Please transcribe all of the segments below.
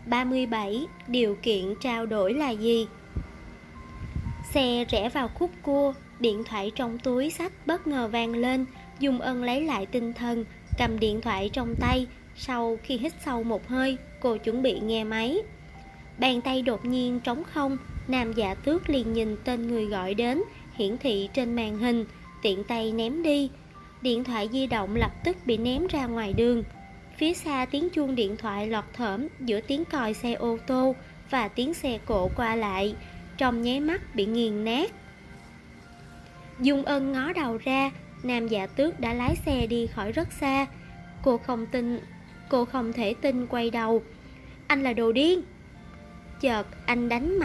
37. Điều kiện trao đổi là gì? Xe rẽ vào khúc cua, điện thoại trong túi xách bất ngờ vang lên. Dung Ân lấy lại tinh thần, cầm điện thoại trong tay. Sau khi hít sâu một hơi, cô chuẩn bị nghe máy. Bàn tay đột nhiên trống không, Nam Dạ Tước liền nhìn tên người gọi đến hiển thị trên màn hình, tiện tay ném đi. Điện thoại di động lập tức bị ném ra ngoài đường. Phía xa tiếng chuông điện thoại lọt thởm giữa tiếng còi xe ô tô và tiếng xe cộ qua lại, trong nháy mắt bị nghiền nát. Dung Ân ngó đầu ra, Nam Dạ Tước đã lái xe đi khỏi rất xa. Cô không thể tin quay đầu. Anh là đồ điên. Chợt anh đánh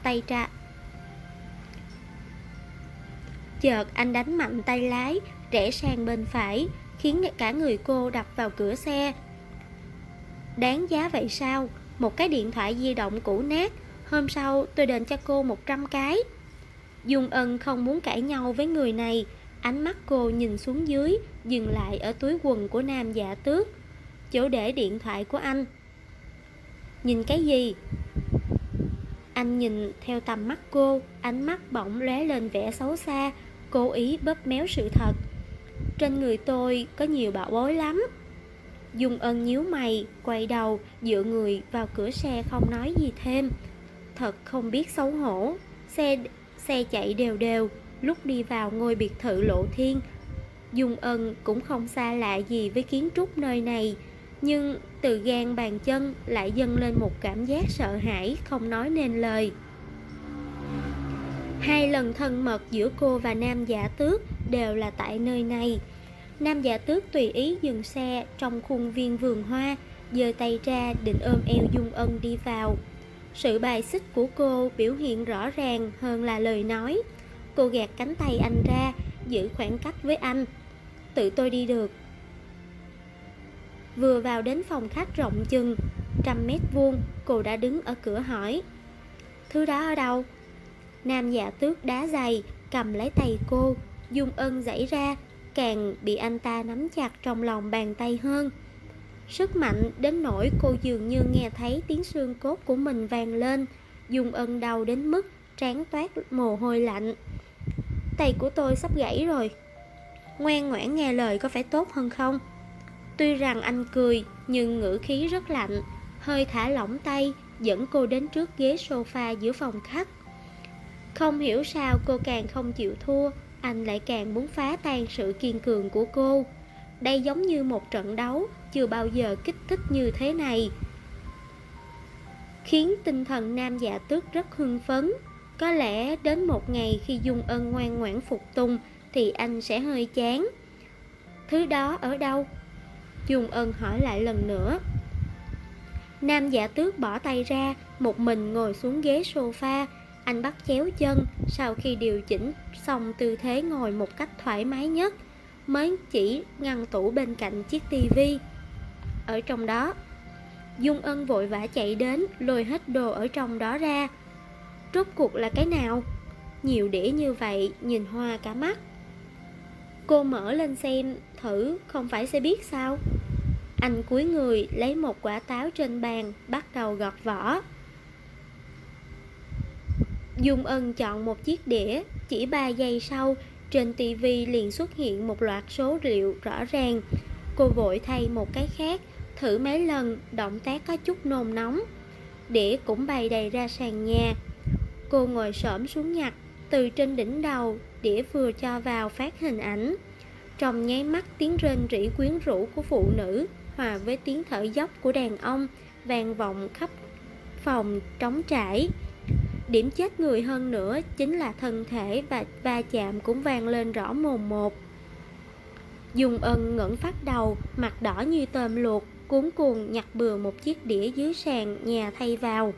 mạnh tay lái, rẽ sang bên phải, khiến cả người cô đập vào cửa xe. Đáng giá vậy sao? Một cái điện thoại di động cũ nát, hôm sau tôi đền cho cô 100 cái. Dung Ân không muốn cãi nhau với người này. Ánh mắt cô nhìn xuống dưới, dừng lại ở túi quần của Nam Dạ Tước, chỗ để điện thoại của anh. Nhìn cái gì? Anh nhìn theo tầm mắt cô, ánh mắt bỗng lóe lên vẻ xấu xa, cố ý bóp méo sự thật. Trên người tôi có nhiều bảo bối lắm. Dung Ân nhíu mày, quay đầu, dựa người vào cửa xe không nói gì thêm. Thật không biết xấu hổ. Xe chạy đều đều. Lúc đi vào ngôi biệt thự Lộ Thiên, Dung Ân cũng không xa lạ gì với kiến trúc nơi này, nhưng từ gan bàn chân lại dâng lên một cảm giác sợ hãi không nói nên lời. 2 lần thân mật giữa cô và Nam Dạ Tước đều là tại nơi này. Nam Dạ Tước tùy ý dừng xe trong khuôn viên vườn hoa, giơ tay ra định ôm eo Dung Ân đi vào. Sự bài xích của cô biểu hiện rõ ràng hơn là lời nói. Cô gạt cánh tay anh ra, giữ khoảng cách với anh. Tự tôi đi được. Vừa vào đến phòng khách rộng chừng 100 m², cô đã đứng ở cửa hỏi: Thứ đó ở đâu? Nam Dạ Tước đá giày, cầm lấy tay cô. Dung Ân giãy ra, càng bị anh ta nắm chặt trong lòng bàn tay hơn. Sức mạnh đến nỗi cô dường như nghe thấy tiếng xương cốt của mình vang lên. Dung Ân đau đến mức trán toát mồ hôi lạnh. Tay của tôi sắp gãy rồi. Ngoan ngoãn nghe lời có phải tốt hơn không? Tuy rằng anh cười, nhưng ngữ khí rất lạnh. Hơi thả lỏng tay, dẫn cô đến trước ghế sofa giữa phòng khách. Không hiểu sao cô càng không chịu thua, anh lại càng muốn phá tan sự kiên cường của cô. Đây giống như một trận đấu chưa bao giờ kích thích như thế này, khiến tinh thần Nam Dạ Tước rất hưng phấn. Có lẽ đến một ngày khi Dung Ân ngoan ngoãn phục tùng thì anh sẽ hơi chán. Thứ đó ở đâu? Dung Ân hỏi lại lần nữa. Nam Dạ Tước bỏ tay ra, một mình ngồi xuống ghế sofa. Anh bắt chéo chân, sau khi điều chỉnh xong tư thế ngồi một cách thoải mái nhất, mới chỉ ngăn tủ bên cạnh chiếc tivi. Ở trong đó. Dung Ân vội vã chạy đến, lôi hết đồ ở trong đó ra. Rốt cuộc là cái nào? Nhiều đĩa như vậy, nhìn hoa cả mắt. Cô mở lên xem thử, không phải sẽ biết sao? Anh cúi người lấy một quả táo trên bàn, bắt đầu gọt vỏ. Dung Ân chọn một chiếc đĩa, chỉ 3 giây sau, trên tivi liền xuất hiện một loạt số liệu rõ ràng. Cô vội thay một cái khác, thử mấy lần, động tác có chút nôn nóng. Đĩa cũng bày đầy ra sàn nhà. Cô ngồi xổm xuống nhặt, từ trên đỉnh đầu, đĩa vừa cho vào phát hình ảnh. Trong nháy mắt, tiếng rên rỉ quyến rũ của phụ nữ hòa với tiếng thở dốc của đàn ông vang vọng khắp phòng trống trải. Điểm chết người hơn nữa chính là thân thể và va chạm cũng vang lên rõ mồn một. Dung Ân ngẩng phát đầu, mặt đỏ như tôm luộc, cuống cuồng nhặt bừa một chiếc đĩa dưới sàn nhà thay vào.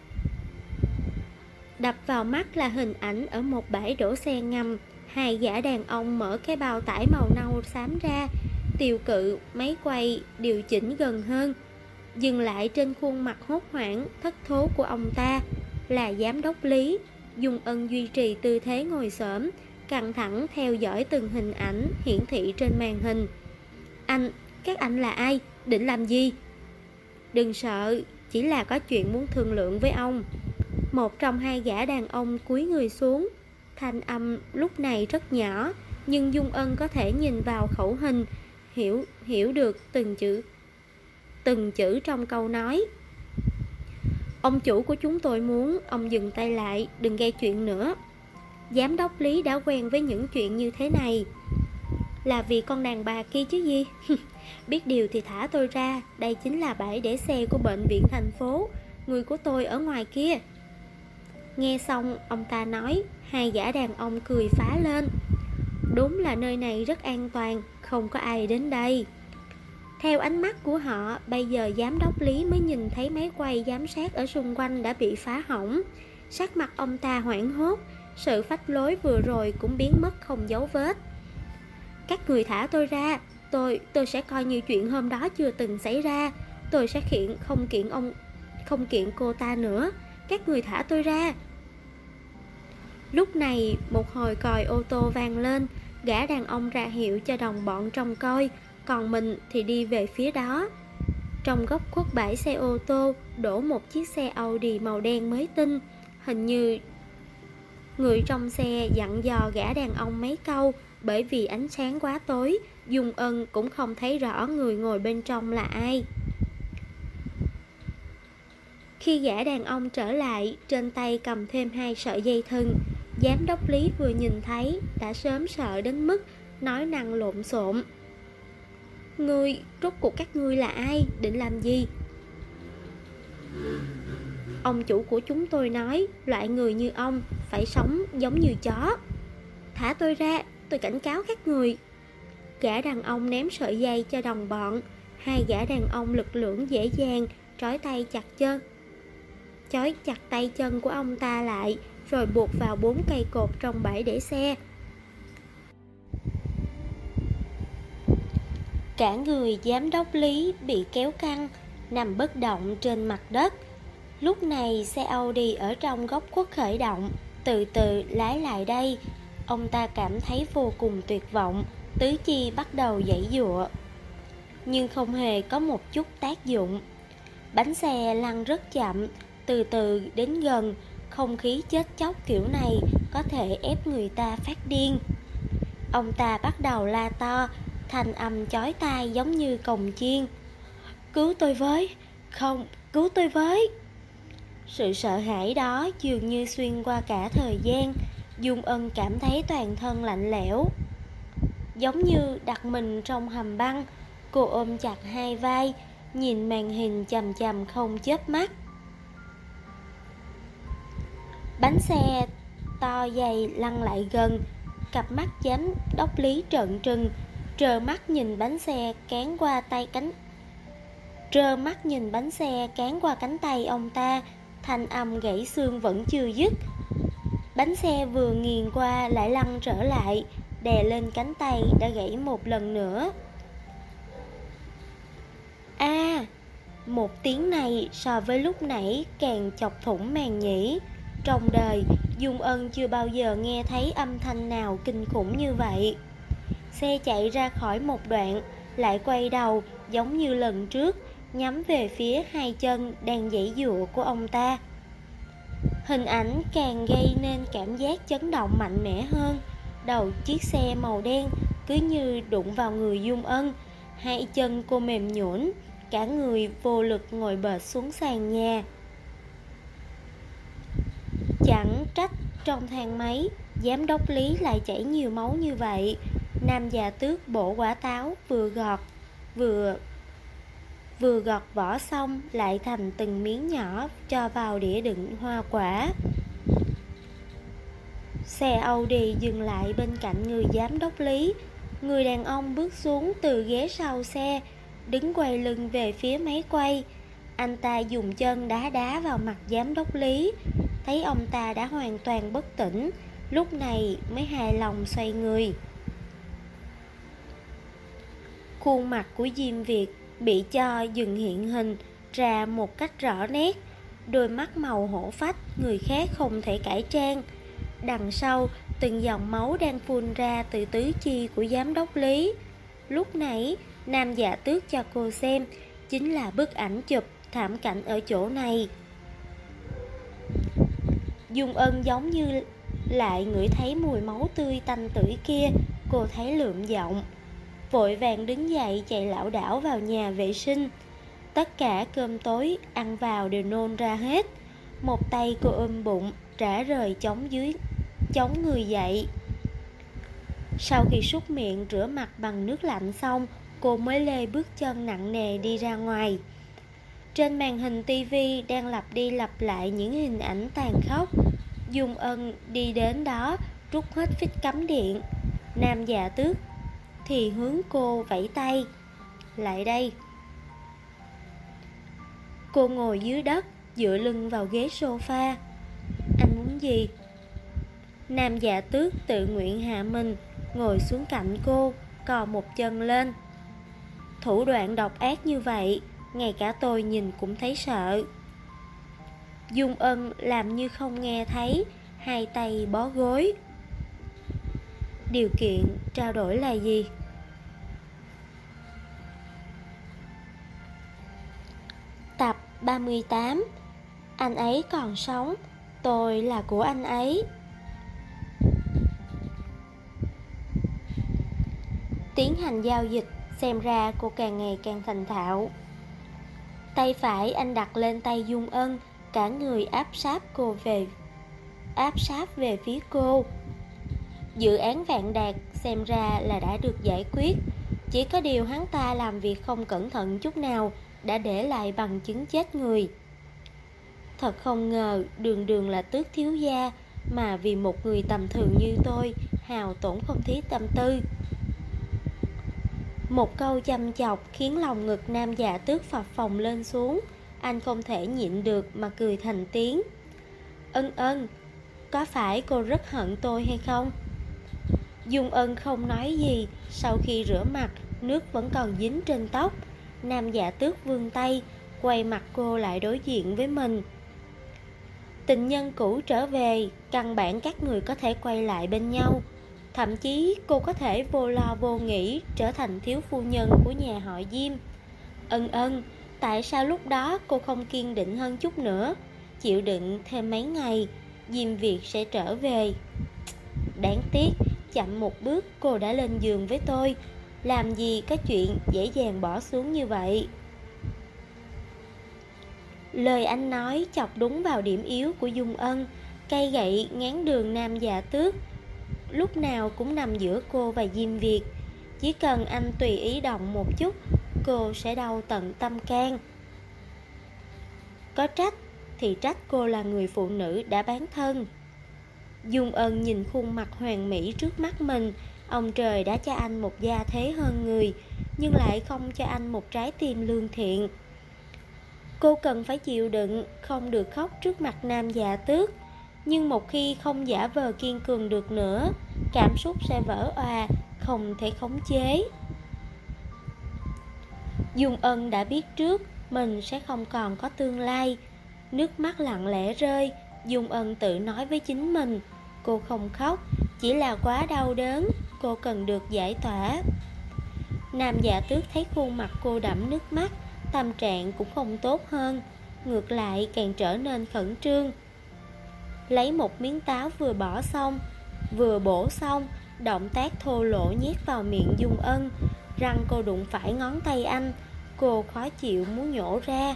Đập vào mắt là hình ảnh ở một bãi đổ xe ngầm. 2 gã đàn ông mở cái bao tải màu nâu xám ra, tiêu cự, máy quay điều chỉnh gần hơn, dừng lại trên khuôn mặt hốt hoảng, thất thố của ông ta. Là giám đốc Lý. Dung Ân duy trì tư thế ngồi xổm, căng thẳng theo dõi từng hình ảnh hiển thị trên màn hình. Các anh là ai? Định làm gì? Đừng sợ, chỉ là có chuyện muốn thương lượng với ông. Một trong hai gã đàn ông cúi người xuống. Thanh âm lúc này rất nhỏ, nhưng Dung Ân có thể nhìn vào khẩu hình, hiểu được từng chữ trong câu nói. Ông chủ của chúng tôi muốn ông dừng tay lại, đừng gây chuyện nữa. Giám đốc Lý đã quen với những chuyện như thế này. Là vì con đàn bà kia chứ gì. Biết điều thì thả tôi ra, đây chính là bãi để xe của bệnh viện thành phố, người của tôi ở ngoài kia. Nghe xong ông ta nói, hai gã đàn ông cười phá lên. Đúng là nơi này rất an toàn, không có ai đến đây. Theo ánh mắt của họ, bây giờ giám đốc Lý mới nhìn thấy máy quay giám sát ở xung quanh đã bị phá hỏng. Sắc mặt ông ta hoảng hốt, sự phách lối vừa rồi cũng biến mất không dấu vết. Các người thả tôi ra, tôi sẽ coi như chuyện hôm đó chưa từng xảy ra. Tôi sẽ không kiện cô ta nữa. Các người thả tôi ra. Lúc này một hồi còi ô tô vang lên. Gã đàn ông ra hiệu cho đồng bọn trông coi, còn mình thì đi về phía đó. Trong góc khuất bãi xe ô tô đổ một chiếc xe Audi màu đen mới tinh. Hình như người trong xe dặn dò gã đàn ông mấy câu, bởi vì ánh sáng quá tối, Dung Ân cũng không thấy rõ người ngồi bên trong là ai. Khi gã đàn ông trở lại, trên tay cầm thêm 2 sợi dây thừng. Giám đốc Lý vừa nhìn thấy đã sớm sợ đến mức nói năng lộn xộn. Rốt cuộc các ngươi là ai, định làm gì? Ông chủ của chúng tôi nói, loại người như ông phải sống giống như chó. Thả tôi ra, tôi cảnh cáo các người. Gã đàn ông ném sợi dây cho đồng bọn. Hai gã đàn ông lực lưỡng dễ dàng trói chặt tay chân của ông ta lại, rồi buộc vào 4 cây cột trong bãi để xe. Cả người giám đốc Lý bị kéo căng, nằm bất động trên mặt đất. Lúc này xe Audi ở trong góc khuất khởi động, từ từ lái lại đây. Ông ta cảm thấy vô cùng tuyệt vọng, tứ chi bắt đầu giãy giụa, nhưng không hề có một chút tác dụng. Bánh xe lăn rất chậm, từ từ đến gần. Không khí chết chóc kiểu này có thể ép người ta phát điên. Ông ta bắt đầu la to, thanh âm chói tai giống như cồng chiên. Cứu tôi với! Không, cứu tôi với! Sự sợ hãi đó dường như xuyên qua cả thời gian. Dung Ân cảm thấy toàn thân lạnh lẽo, giống như đặt mình trong hầm băng. Cô ôm chặt hai vai, nhìn màn hình chằm chằm không chớp mắt. Bánh xe to dày lăn lại gần. Cặp mắt giám đốc Lý trợn trừng, trơ mắt nhìn bánh xe cán qua cánh tay ông ta. Thanh âm gãy xương vẫn chưa dứt. Bánh xe vừa nghiền qua lại lăn trở lại, đè lên cánh tay đã gãy một lần nữa. Một tiếng này so với lúc nãy càng chọc thủng màng nhĩ. Trong đời, Dung Ân chưa bao giờ nghe thấy âm thanh nào kinh khủng như vậy. Xe chạy ra khỏi một đoạn, lại quay đầu giống như lần trước, nhắm về phía hai chân đang giãy giụa của ông ta. Hình ảnh càng gây nên cảm giác chấn động mạnh mẽ hơn. Đầu chiếc xe màu đen cứ như đụng vào người Dung Ân. Hai chân cô mềm nhũn, cả người vô lực ngồi bệt xuống sàn nhà. Chẳng trách trong thang máy giám đốc Lý lại chảy nhiều máu như vậy. Nam già tước bổ quả táo vừa gọt vỏ xong lại thành từng miếng nhỏ cho vào đĩa đựng hoa quả. Xe Audi dừng lại bên cạnh người giám đốc Lý. Người đàn ông bước xuống từ ghế sau xe, đứng quay lưng về phía máy quay. Anh ta dùng chân đá vào mặt giám đốc Lý. Thấy ông ta đã hoàn toàn bất tỉnh, lúc này mới hài lòng xoay người. Khuôn mặt của Diêm Việt bị cho dừng hiện hình ra một cách rõ nét. Đôi mắt màu hổ phách, người khác không thể cải trang. Đằng sau, từng dòng máu đang phun ra từ tứ chi của giám đốc Lý. Lúc nãy, Nam Dạ Tước cho cô xem chính là bức ảnh chụp thảm cảnh ở chỗ này. Dung Ân giống như lại ngửi thấy mùi máu tươi tanh tưởi kia. Cô thấy lượm giọng, vội vàng đứng dậy chạy lảo đảo vào nhà vệ sinh. Tất cả cơm tối ăn vào đều nôn ra hết. Một tay cô ôm bụng, rã rời chống người dậy. Sau khi súc miệng rửa mặt bằng nước lạnh xong, cô mới lê bước chân nặng nề đi ra ngoài. Trên màn hình tivi đang lặp đi lặp lại những hình ảnh tàn khốc. Dung Ân đi đến đó, rút hết phích cắm điện. Nam Dạ Tước thì hướng cô vẫy tay, lại đây. Cô ngồi dưới đất, dựa lưng vào ghế sofa. Anh muốn gì? Nam Dạ Tước tự nguyện hạ mình, ngồi xuống cạnh cô, cò một chân lên. Thủ đoạn độc ác như vậy, ngay cả tôi nhìn cũng thấy sợ. Dung Ân làm như không nghe thấy, hai tay bó gối. Điều kiện trao đổi là gì? Tập 38. Anh ấy còn sống, tôi là của anh ấy. Tiến hành giao dịch, xem ra cô càng ngày càng thành thạo. Tay phải anh đặt lên tay Dung Ân, cả người áp sát về phía cô. Dự án Vạn Đạt xem ra là đã được giải quyết. Chỉ có điều hắn ta làm việc không cẩn thận chút nào, đã để lại bằng chứng chết người. Thật không ngờ Đường Đường là Tước thiếu gia, mà vì một người tầm thường như tôi hào tổn không thiết tâm tư. Một câu chăm chọc khiến lòng ngực Nam Dạ Tước phập phồng lên xuống. Anh không thể nhịn được mà cười thành tiếng. Ân, có phải cô rất hận tôi hay không? Dung Ân không nói gì. Sau khi rửa mặt, nước vẫn còn dính trên tóc. Nam Dạ Tước vươn tay, quay mặt cô lại đối diện với mình. Tình nhân cũ trở về, căn bản các người có thể quay lại bên nhau. Thậm chí cô có thể vô lo vô nghĩ trở thành thiếu phu nhân của nhà họ Diêm. Ân, tại sao lúc đó cô không kiên định hơn chút nữa, chịu đựng thêm mấy ngày, Diêm Việt sẽ trở về. Đáng tiếc, chậm một bước cô đã lên giường với tôi. Làm gì có chuyện dễ dàng bỏ xuống như vậy. Lời anh nói chọc đúng vào điểm yếu của Dung Ân. Cây gậy ngán đường Nam Dạ Tước lúc nào cũng nằm giữa cô và Diêm Việt. Chỉ cần anh tùy ý động một chút, cô sẽ đau tận tâm can. Có trách thì trách cô là người phụ nữ đã bán thân. Dung Ân nhìn khuôn mặt hoàn mỹ trước mắt mình. Ông trời đã cho anh một gia thế hơn người, nhưng lại không cho anh một trái tim lương thiện. Cô cần phải chịu đựng, không được khóc trước mặt Nam Dạ Tước. Nhưng một khi không giả vờ kiên cường được nữa, cảm xúc sẽ vỡ òa, không thể khống chế. Dung Ân đã biết trước mình sẽ không còn có tương lai. Nước mắt lặng lẽ rơi. Dung Ân tự nói với chính mình, cô không khóc, chỉ là quá đau đớn, cô cần được giải tỏa. Nam Dạ Tước thấy khuôn mặt cô đẫm nước mắt, tâm trạng cũng không tốt hơn, ngược lại càng trở nên khẩn trương. Lấy một miếng táo vừa bổ xong, động tác thô lỗ nhét vào miệng Dung Ân. Răng cô đụng phải ngón tay anh, cô khó chịu muốn nhổ ra.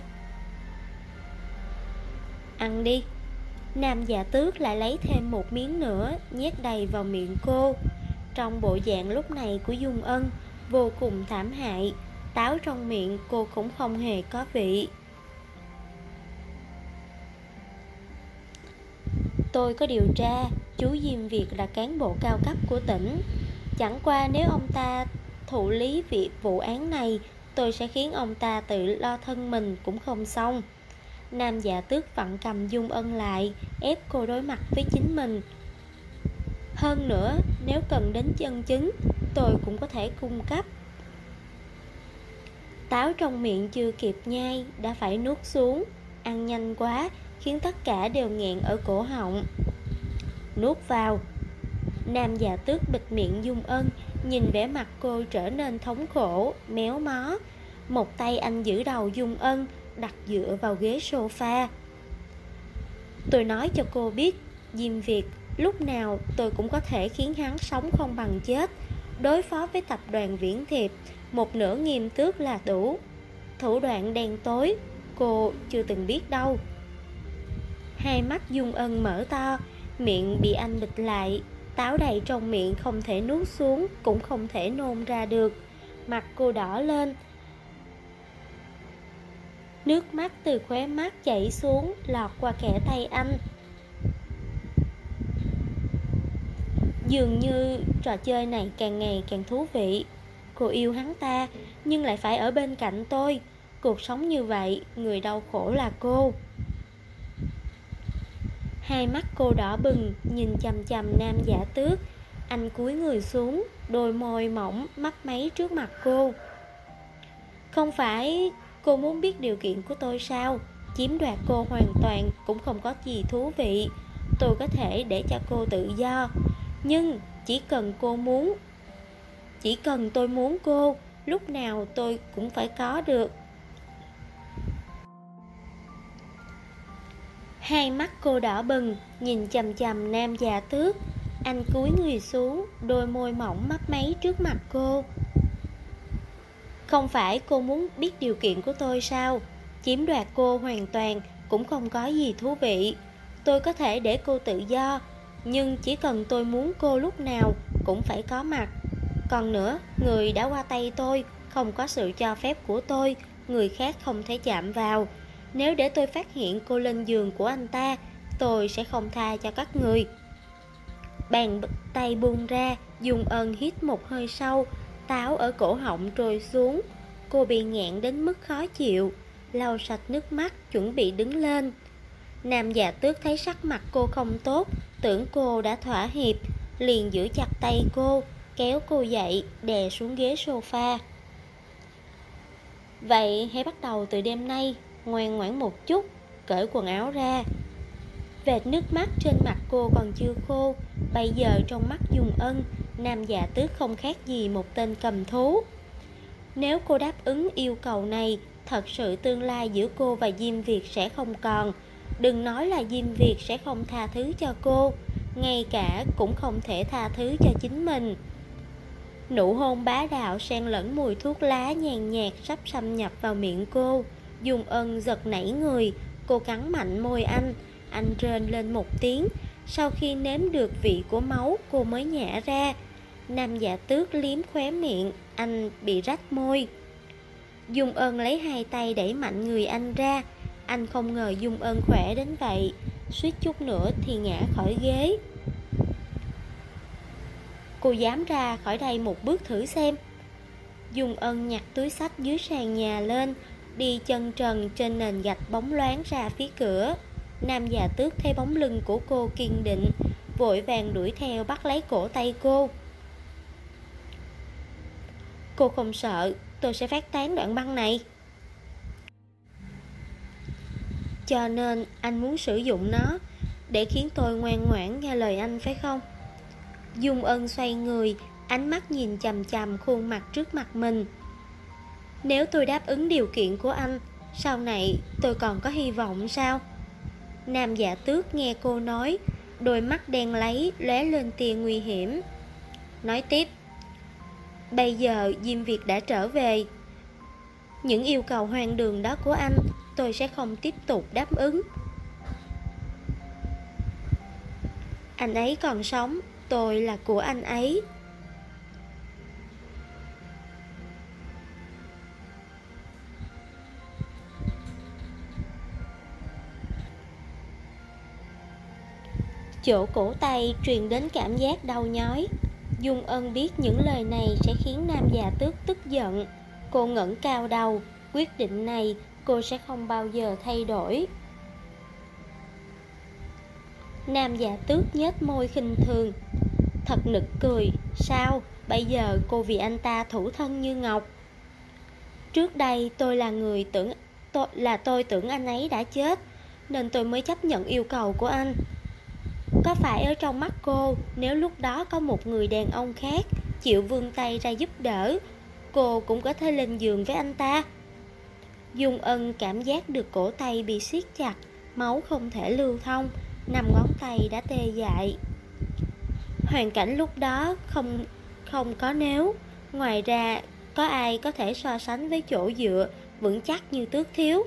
Ăn đi. Nam Dạ Tước lại lấy thêm một miếng nữa, nhét đầy vào miệng cô. Trong bộ dạng lúc này của Dung Ân vô cùng thảm hại. Táo trong miệng cô cũng không hề có vị. Tôi có điều tra, chú Diêm Việt là cán bộ cao cấp của tỉnh. Chẳng qua nếu ông ta thụ lý vụ án này, tôi sẽ khiến ông ta tự lo thân mình cũng không xong. Nam Dạ Tước vặn cầm Dung Ân lại, ép cô đối mặt với chính mình. Hơn nữa, nếu cần đến nhân chứng, tôi cũng có thể cung cấp. Táo trong miệng chưa kịp nhai đã phải nuốt xuống. Ăn nhanh quá khiến tất cả đều nghẹn ở cổ họng. Nuốt vào. Nam Dạ Tước bịt miệng Dung Ân, nhìn vẻ mặt cô trở nên thống khổ, méo mó. Một tay anh giữ đầu Dung Ân, đặt dựa vào ghế sofa. Tôi nói cho cô biết, Diêm Việt, lúc nào tôi cũng có thể khiến hắn sống không bằng chết. Đối phó với tập đoàn Viễn Thiệp, một nửa Nghiêm Tước là đủ. Thủ đoạn đen tối, cô chưa từng biết đâu. Hai mắt Dung Ân mở to, miệng bị anh bịt lại. Táo đầy trong miệng không thể nuốt xuống, cũng không thể nôn ra được. Mặt cô đỏ lên, nước mắt từ khóe mắt chảy xuống, lọt qua kẽ tay anh. Dường như trò chơi này càng ngày càng thú vị. Cô yêu hắn ta, nhưng lại phải ở bên cạnh tôi. Cuộc sống như vậy, người đau khổ là cô. Hai mắt cô đỏ bừng, nhìn chằm chằm Nam Giả Tước. Anh cúi người xuống, đôi môi mỏng mấp máy trước mặt cô. Không phải cô muốn biết điều kiện của tôi sao? Chiếm đoạt cô hoàn toàn cũng không có gì thú vị. Tôi có thể để cho cô tự do, nhưng chỉ cần tôi muốn cô, lúc nào tôi cũng phải có được. Hai mắt cô đỏ bừng, nhìn chằm chằm Nam Giả Tước. Anh cúi người xuống, đôi môi mỏng mấp máy trước mặt cô. Không phải cô muốn biết điều kiện của tôi sao? Chiếm đoạt cô hoàn toàn cũng không có gì thú vị. Tôi có thể để cô tự do, nhưng chỉ cần tôi muốn cô lúc nào cũng phải có mặt. Còn nữa, người đã qua tay tôi, không có sự cho phép của tôi, người khác không thể chạm vào. Nếu để tôi phát hiện cô lên giường của anh ta, tôi sẽ không tha cho các người. Bàn tay buông ra, Dung Ân hít một hơi sâu, táo ở cổ họng trôi xuống. Cô bị nghẹn đến mức khó chịu, lau sạch nước mắt, chuẩn bị đứng lên. Nam Giả Tước thấy sắc mặt cô không tốt, tưởng cô đã thỏa hiệp, liền giữ chặt tay cô, kéo cô dậy, đè xuống ghế sofa. Vậy hãy bắt đầu từ đêm nay, ngoan ngoãn một chút, cởi quần áo ra. Vệt nước mắt trên mặt cô còn chưa khô. Bây giờ trong mắt Dung Ân, Nam Giả Tước không khác gì một tên cầm thú. Nếu cô đáp ứng yêu cầu này, thật sự tương lai giữa cô và Diêm Việt sẽ không còn. Đừng nói là Diêm Việt sẽ không tha thứ cho cô, ngay cả cũng không thể tha thứ cho chính mình. Nụ hôn bá đạo xen lẫn mùi thuốc lá nhàn nhạt sắp xâm nhập vào miệng cô. Dung Ân giật nảy người, cô cắn mạnh môi anh rên lên một tiếng. Sau khi nếm được vị của máu, cô mới nhả ra. Nam Giả Tước liếm khóe miệng, anh bị rách môi. Dung Ân lấy hai tay đẩy mạnh người anh ra. Anh không ngờ Dung Ân khỏe đến vậy, suýt chút nữa thì ngã khỏi ghế. Cô dám ra khỏi đây một bước thử xem. Dung Ân nhặt túi xách dưới sàn nhà lên, đi chân trần trên nền gạch bóng loáng ra phía cửa. Nam Giả Tước thấy bóng lưng của cô kiên định, vội vàng đuổi theo bắt lấy cổ tay cô. Cô không sợ tôi sẽ phát tán đoạn băng này? Cho nên anh muốn sử dụng nó để khiến tôi ngoan ngoãn nghe lời anh phải không? Dung Ân xoay người, ánh mắt nhìn chằm chằm khuôn mặt trước mặt mình. Nếu tôi đáp ứng điều kiện của anh, sau này tôi còn có hy vọng sao? Nam Giả Tước nghe cô nói, đôi mắt đen láy lóe lên tia nguy hiểm. Nói tiếp, bây giờ Diêm Việt đã trở về, những yêu cầu hoang đường đó của anh tôi sẽ không tiếp tục đáp ứng. Anh ấy còn sống, tôi là của anh ấy. Chỗ cổ tay truyền đến cảm giác đau nhói. Dung Ân biết những lời này sẽ khiến Nam Giả Tước tức giận. Cô ngẩng cao đầu, quyết định này cô sẽ không bao giờ thay đổi. Nam Giả Tước nhếch môi khinh thường. Thật nực cười, sao bây giờ cô vì anh ta thủ thân như ngọc? Trước đây tôi là người tôi tưởng anh ấy đã chết, nên tôi mới chấp nhận yêu cầu của anh. Có phải ở trong mắt cô, nếu lúc đó có một người đàn ông khác chịu vươn tay ra giúp đỡ, cô cũng có thể lên giường với anh ta? Dung Ân cảm giác được cổ tay bị siết chặt, máu không thể lưu thông, 5 ngón tay đã tê dại. Hoàn cảnh lúc đó không có nếu, ngoài ra có ai có thể so sánh với chỗ dựa vững chắc như Tước thiếu.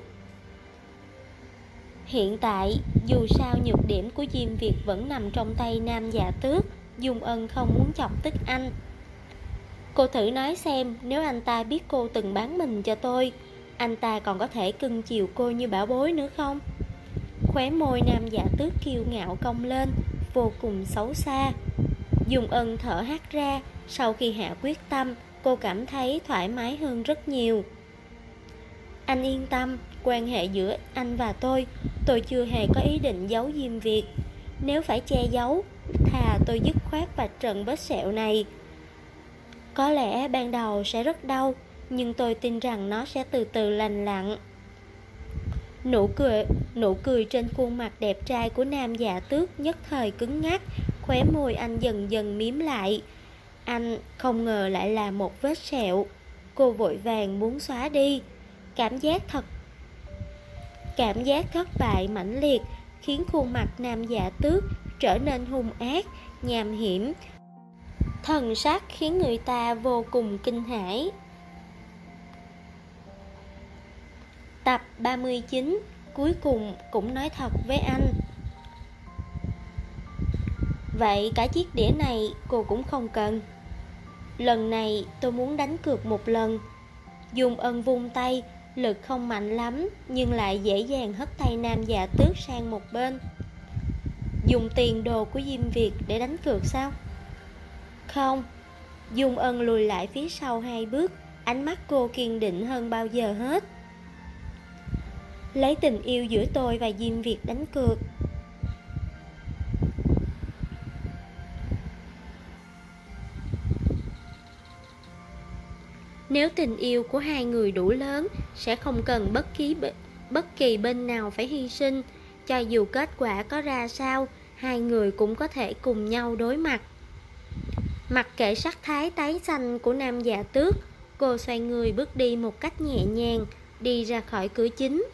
Hiện tại, dù sao nhược điểm của Diêm Việt vẫn nằm trong tay Nam Dạ Tước, Dung Ân không muốn chọc tức anh. Cô thử nói xem, nếu anh ta biết cô từng bán mình cho tôi, anh ta còn có thể cưng chiều cô như bảo bối nữa không? Khóe môi Nam Dạ Tước kiêu ngạo cong lên, vô cùng xấu xa. Dung Ân thở hắt ra, sau khi hạ quyết tâm, cô cảm thấy thoải mái hơn rất nhiều. Anh yên tâm, quan hệ giữa anh và tôi chưa hề có ý định giấu Diêm Việt. Nếu phải che giấu, thà tôi dứt khoát vạch trần vết sẹo này. Có lẽ ban đầu sẽ rất đau, nhưng tôi tin rằng nó sẽ từ từ lành lặn. Nụ cười trên khuôn mặt đẹp trai của Nam Dạ Tước nhất thời cứng ngắc, khóe môi anh dần dần mím lại. Anh không ngờ lại là một vết sẹo. Cô vội vàng muốn xóa đi. Cảm giác thất bại mãnh liệt khiến khuôn mặt Nam Dạ Tước trở nên hung ác, nham hiểm. Thần sắc khiến người ta vô cùng kinh hãi. Tập 39, cuối cùng cũng nói thật với anh. Vậy cả chiếc đĩa này cô cũng không cần. Lần này tôi muốn đánh cược một lần. Dung Ân vung tay, lực không mạnh lắm nhưng lại dễ dàng hất tay Nam Dạ Tước sang một bên. Dùng tiền đồ của Diêm Việt để đánh cược sao? Không. Dung Ân lùi lại phía sau 2 bước, ánh mắt cô kiên định hơn bao giờ hết. Lấy tình yêu giữa tôi và Diêm Việt đánh cược. Nếu tình yêu của hai người đủ lớn, sẽ không cần bất kỳ bên nào phải hy sinh. Cho dù kết quả có ra sao, hai người cũng có thể cùng nhau đối mặt. Mặc kệ sắc thái tái xanh của Nam Dạ Tước, cô xoay người bước đi một cách nhẹ nhàng, đi ra khỏi cửa chính.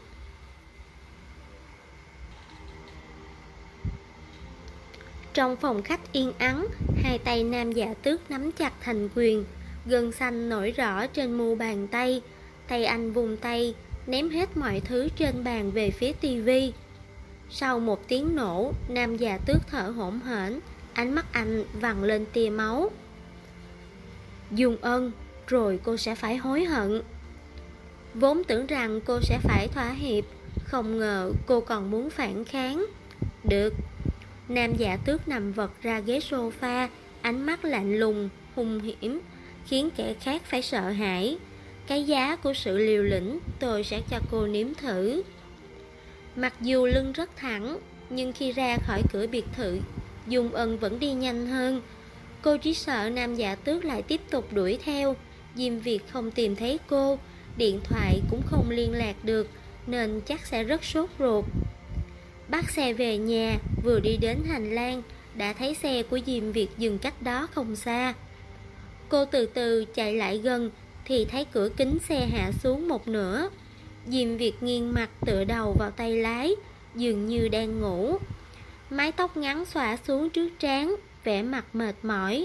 Trong phòng khách yên ắng, hai tay Nam Dạ Tước nắm chặt thành quyền, gân xanh nổi rõ trên mu bàn tay. Tay anh vùng tay, ném hết mọi thứ trên bàn về phía tivi. Sau một tiếng nổ, Nam Dạ Tước thở hổn hển, ánh mắt anh vằn lên tia máu. Dung Ân, rồi cô sẽ phải hối hận. Vốn tưởng rằng cô sẽ phải thỏa hiệp, không ngờ cô còn muốn phản kháng. Được. Nam Dạ Tước nằm vật ra ghế sofa, ánh mắt lạnh lùng, hung hiểm, khiến kẻ khác phải sợ hãi. Cái giá của sự liều lĩnh tôi sẽ cho cô nếm thử. Mặc dù lưng rất thẳng, nhưng khi ra khỏi cửa biệt thự, Dung Ân vẫn đi nhanh hơn. Cô chỉ sợ Nam Dạ Tước lại tiếp tục đuổi theo. Diêm Việt không tìm thấy cô, điện thoại cũng không liên lạc được, nên chắc sẽ rất sốt ruột. Bắt xe về nhà, vừa đi đến hành lang, đã thấy xe của Diêm Việt dừng cách đó không xa. Cô từ từ chạy lại gần, thì thấy cửa kính xe hạ xuống một nửa. Diêm Việt nghiêng mặt tựa đầu vào tay lái, dường như đang ngủ. Mái tóc ngắn xõa xuống trước trán, vẻ mặt mệt mỏi.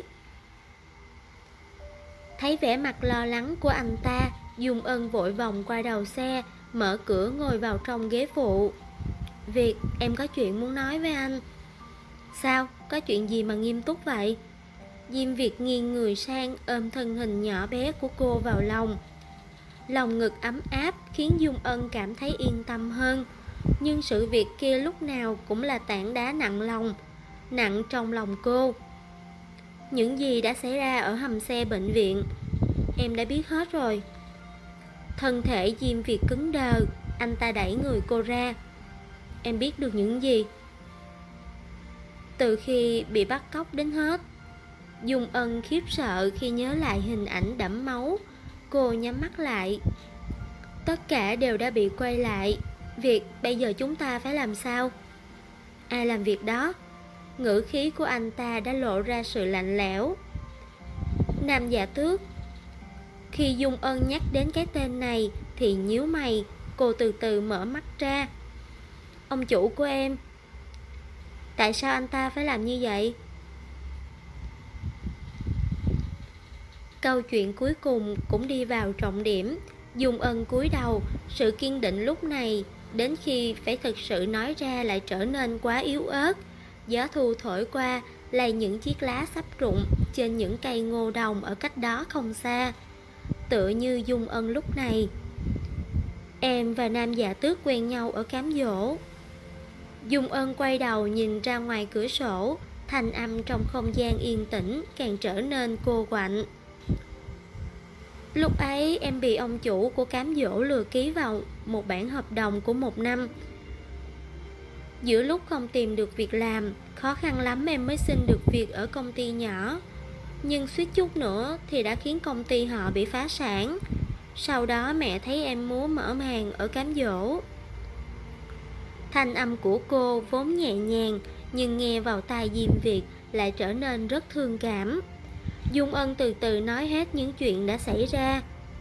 Thấy vẻ mặt lo lắng của anh ta, Dung Ân vội vòng qua đầu xe, mở cửa ngồi vào trong ghế phụ. Việt, em có chuyện muốn nói với anh. Sao? Có chuyện gì mà nghiêm túc vậy? Diêm Việt nghiêng người sang, ôm thân hình nhỏ bé của cô vào lòng. Lòng ngực ấm áp khiến Dung Ân cảm thấy yên tâm hơn. Nhưng sự việc kia lúc nào cũng là tảng đá nặng lòng, nặng trong lòng cô. Những gì đã xảy ra ở hầm xe bệnh viện, em đã biết hết rồi. Thân thể Diêm Việt cứng đờ, anh ta đẩy người cô ra. Em biết được những gì? Từ khi bị bắt cóc đến hết. Dung Ân khiếp sợ khi nhớ lại hình ảnh đẫm máu. Cô nhắm mắt lại. Tất cả đều đã bị quay lại. Việc bây giờ chúng ta phải làm sao? Ai làm việc đó? Ngữ khí của anh ta đã lộ ra sự lạnh lẽo. Nam Dạ Tước. Khi Dung Ân nhắc đến cái tên này thì nhíu mày, Cô từ từ mở mắt ra. Ông chủ của em. Tại sao anh ta phải làm như vậy? Câu chuyện cuối cùng cũng đi vào trọng điểm. Dung Ân cúi đầu. Sự kiên định lúc này đến khi phải thực sự nói ra lại trở nên quá yếu ớt. Gió thu thổi qua, lay những chiếc lá sắp rụng trên những cây ngô đồng ở cách đó không xa. Tựa như Dung Ân lúc này. Em và Nam Dạ Tước quen nhau ở cám dỗ. Dung Ân quay đầu nhìn ra ngoài cửa sổ. Thanh âm trong không gian yên tĩnh càng trở nên cô quạnh. Lúc ấy em bị ông chủ của cám dỗ lừa ký vào một bản hợp đồng của 1 năm. Giữa lúc không tìm được việc làm, khó khăn lắm em mới xin được việc ở công ty nhỏ. Nhưng suýt chút nữa thì đã khiến công ty họ bị phá sản. Sau đó mẹ thấy em muốn mở màn ở cám dỗ. Thanh âm của cô vốn nhẹ nhàng, nhưng nghe vào tai Diêm Việt lại trở nên rất thương cảm. Dung Ân từ từ nói hết những chuyện đã xảy ra.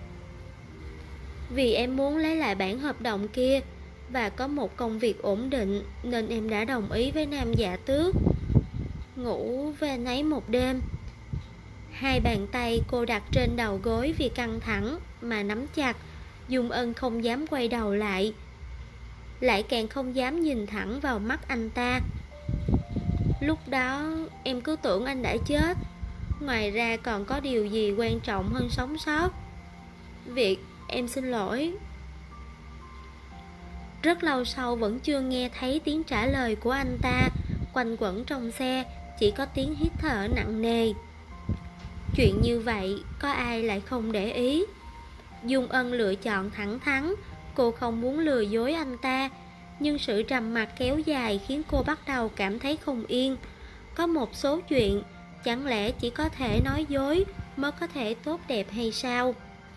Vì em muốn lấy lại bản hợp đồng kia và có một công việc ổn định, nên em đã đồng ý với Nam Dạ Tước. Ngủ với anh ấy một đêm. Hai bàn tay cô đặt trên đầu gối vì căng thẳng mà nắm chặt. Dung Ân không dám quay đầu lại, lại càng không dám nhìn thẳng vào mắt anh ta. Lúc đó em cứ tưởng anh đã chết. Ngoài ra còn có điều gì quan trọng hơn sống sót. Việt, em xin lỗi. Rất lâu sau vẫn chưa nghe thấy tiếng trả lời của anh ta. Quanh quẩn trong xe chỉ có tiếng hít thở nặng nề. Chuyện như vậy có ai lại không để ý. Dung Ân lựa chọn thẳng thắn. Cô không muốn lừa dối anh ta, nhưng sự trầm mặc kéo dài khiến cô bắt đầu cảm thấy không yên. Có một số chuyện chẳng lẽ chỉ có thể nói dối mới có thể tốt đẹp hay sao?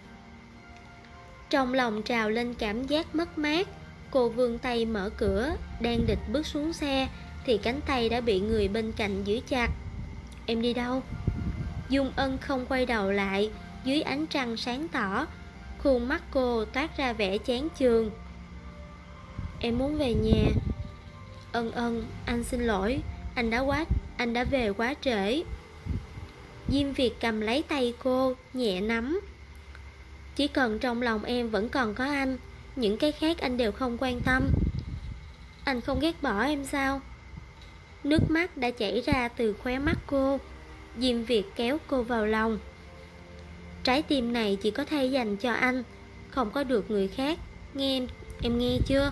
Trong lòng trào lên cảm giác mất mát. Cô vươn tay mở cửa, đang định bước xuống xe thì cánh tay đã bị người bên cạnh giữ chặt. Em đi đâu? Dung Ân không quay đầu lại. Dưới ánh trăng sáng tỏ, khuôn mắt cô toát ra vẻ chán chường. Em muốn về nhà. Ân, anh xin lỗi. Anh đã về quá trễ. Diêm Việt cầm lấy tay cô, nhẹ nắm. Chỉ cần trong lòng em vẫn còn có anh, những cái khác anh đều không quan tâm. Anh không ghét bỏ em sao? Nước mắt đã chảy ra từ khóe mắt cô. Diêm Việt kéo cô vào lòng. Trái tim này chỉ có thể dành cho anh, không có được người khác. Em nghe chưa?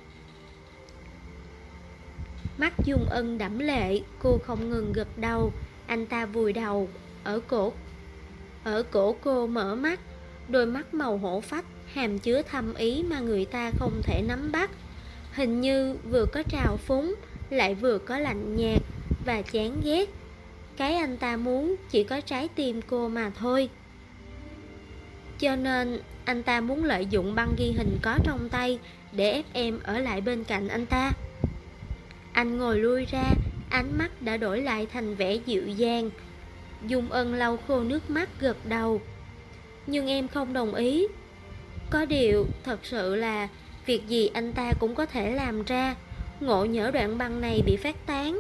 Mắt Dung Ân đẫm lệ. Cô không ngừng gật đầu. Anh ta vùi đầu ở cổ cô, mở mắt. Đôi mắt màu hổ phách hàm chứa thâm ý mà người ta không thể nắm bắt. Hình như vừa có trào phúng, lại vừa có lạnh nhạt và chán ghét. Cái anh ta muốn chỉ có trái tim cô mà thôi. Cho nên anh ta muốn lợi dụng băng ghi hình có trong tay để ép em ở lại bên cạnh anh ta. Anh ngồi lui ra, ánh mắt đã đổi lại thành vẻ dịu dàng. Dung Ân lau khô nước mắt gật đầu. Nhưng em không đồng ý. Có điều thật sự là việc gì anh ta cũng có thể làm ra. Ngộ nhỡ đoạn băng này bị phát tán.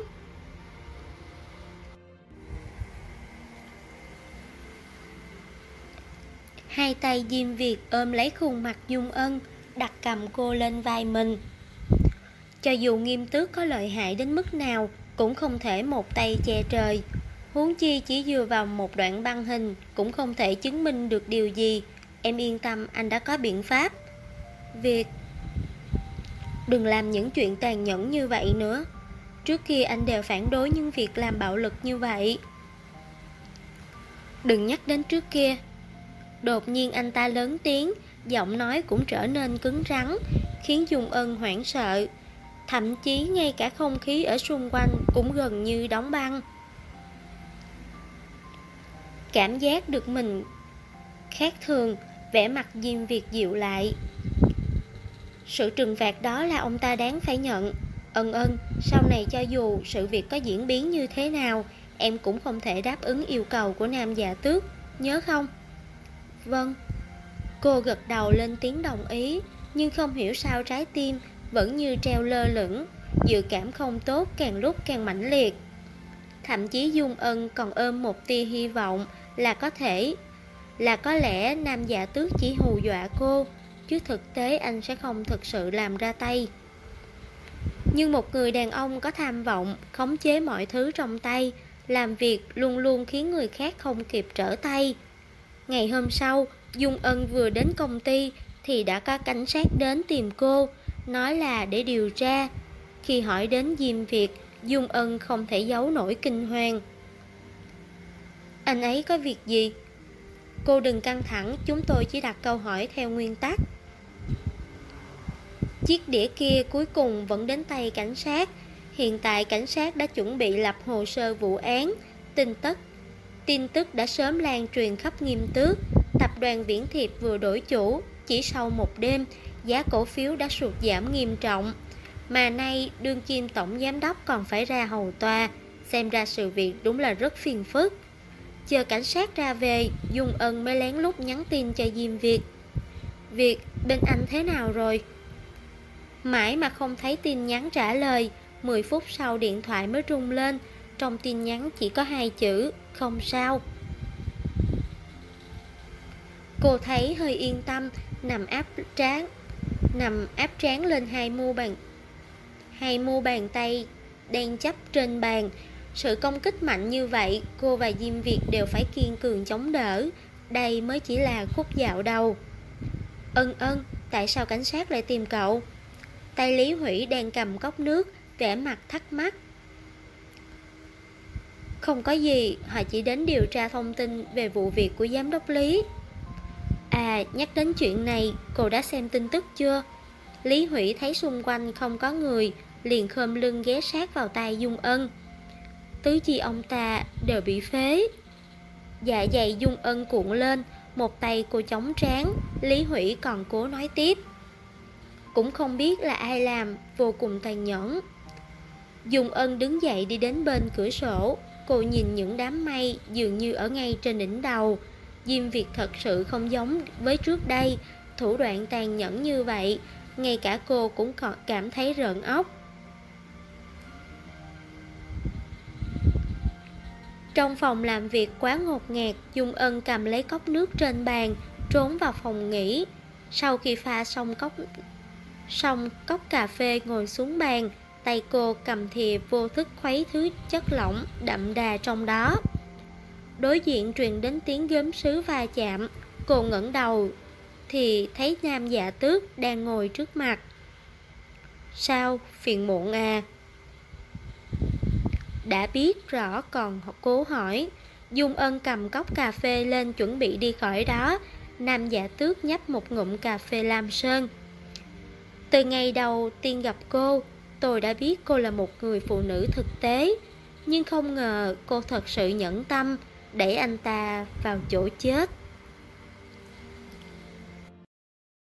Hai tay Diêm Việt ôm lấy khuôn mặt Dung Ân, đặt cầm cô lên vai mình. Cho dù Nghiêm Tước có lợi hại đến mức nào, cũng không thể một tay che trời. Huống chi chỉ dựa vào một đoạn băng hình cũng không thể chứng minh được điều gì. Em yên tâm, anh đã có biện pháp. Việt, đừng làm những chuyện tàn nhẫn như vậy nữa. Trước kia anh đều phản đối những việc làm bạo lực như vậy. Đừng nhắc đến trước kia. Đột nhiên anh ta lớn tiếng, giọng nói cũng trở nên cứng rắn, khiến Dung Ân hoảng sợ. Thậm chí ngay cả không khí ở xung quanh cũng gần như đóng băng. Cảm giác được mình khác thường, vẻ mặt Diêm Việt dịu lại. Sự trừng phạt đó là ông ta đáng phải nhận. Ân, sau này cho dù sự việc có diễn biến như thế nào, em cũng không thể đáp ứng yêu cầu của Nam Dạ Tước, nhớ không? Vâng. Cô gật đầu lên tiếng đồng ý. Nhưng không hiểu sao trái tim vẫn như treo lơ lửng, dự cảm không tốt càng lúc càng mãnh liệt. Thậm chí Dung Ân còn ôm một tia hy vọng là có lẽ Nam Dạ Tước chỉ hù dọa cô, chứ thực tế anh sẽ không thực sự làm ra tay. Nhưng một người đàn ông có tham vọng, khống chế mọi thứ trong tay, làm việc luôn luôn khiến người khác không kịp trở tay. Ngày hôm sau, Dung Ân vừa đến công ty thì đã có cảnh sát đến tìm cô, nói là để điều tra. Khi hỏi đến Diêm Việt, Dung Ân không thể giấu nổi kinh hoàng. Anh ấy có việc gì? Cô đừng căng thẳng, chúng tôi chỉ đặt câu hỏi theo nguyên tắc. Chiếc đĩa kia cuối cùng vẫn đến tay cảnh sát. Hiện tại cảnh sát đã chuẩn bị lập hồ sơ vụ án. Tin tức đã sớm lan truyền khắp Nghiêm Tước. Tập đoàn Viễn Thiệp vừa đổi chủ, chỉ sau một đêm, giá cổ phiếu đã sụt giảm nghiêm trọng. Mà nay đương kim tổng giám đốc còn phải ra hầu tòa. Xem ra sự việc đúng là rất phiền phức. Chờ cảnh sát ra về, Dung Ân mới lén lút nhắn tin cho Diêm Việt. Việt, bên anh thế nào rồi? Mãi mà không thấy tin nhắn trả lời. 10 phút sau điện thoại mới rung lên. Trong tin nhắn chỉ có 2 chữ, không sao. Cô thấy hơi yên tâm, nằm áp trán lên hai mu bàn tay đang chấp trên bàn. Sự công kích mạnh như vậy, cô và Diêm Việt đều phải kiên cường chống đỡ. Đây mới chỉ là khúc dạo đầu. Ân, tại sao cảnh sát lại tìm cậu? Tay Lý Hủy đang cầm cốc nước, vẻ mặt thắc mắc. Không có gì, họ chỉ đến điều tra thông tin về vụ việc của giám đốc Lý. À, nhắc đến chuyện này, cô đã xem tin tức chưa? Lý Hủy thấy xung quanh không có người, liền khom lưng ghé sát vào tai Dung Ân. Tứ chi ông ta đều bị phế. Dạ dày Dung Ân cuộn lên, một tay cô chống trán. Lý Hủy còn cố nói tiếp. Cũng không biết là ai làm, vô cùng tàn nhẫn. Dung Ân đứng dậy đi đến bên cửa sổ. Cô nhìn những đám mây dường như ở ngay trên đỉnh đầu. Diêm Việt thật sự không giống với trước đây, thủ đoạn tàn nhẫn như vậy, ngay cả cô cũng còn cảm thấy rợn óc. Trong phòng làm việc quá ngột ngạt, Dung Ân cầm lấy cốc nước trên bàn, trốn vào phòng nghỉ. Sau khi pha xong cốc cà phê ngồi xuống bàn, tay cô cầm thìa vô thức khuấy thứ chất lỏng đậm đà trong đó. Đối diện truyền đến tiếng gốm sứ va chạm. Cô ngẩng đầu thì thấy Nam Dạ Tước đang ngồi trước mặt. Sao, phiền muộn à? Đã biết rõ còn cố hỏi. Dung Ân cầm cốc cà phê lên chuẩn bị đi khỏi đó. Nam Dạ Tước nhấp một ngụm cà phê lam sơn. Từ ngày đầu tiên gặp cô, tôi đã biết cô là một người phụ nữ thực tế. Nhưng không ngờ cô thật sự nhẫn tâm đẩy anh ta vào chỗ chết.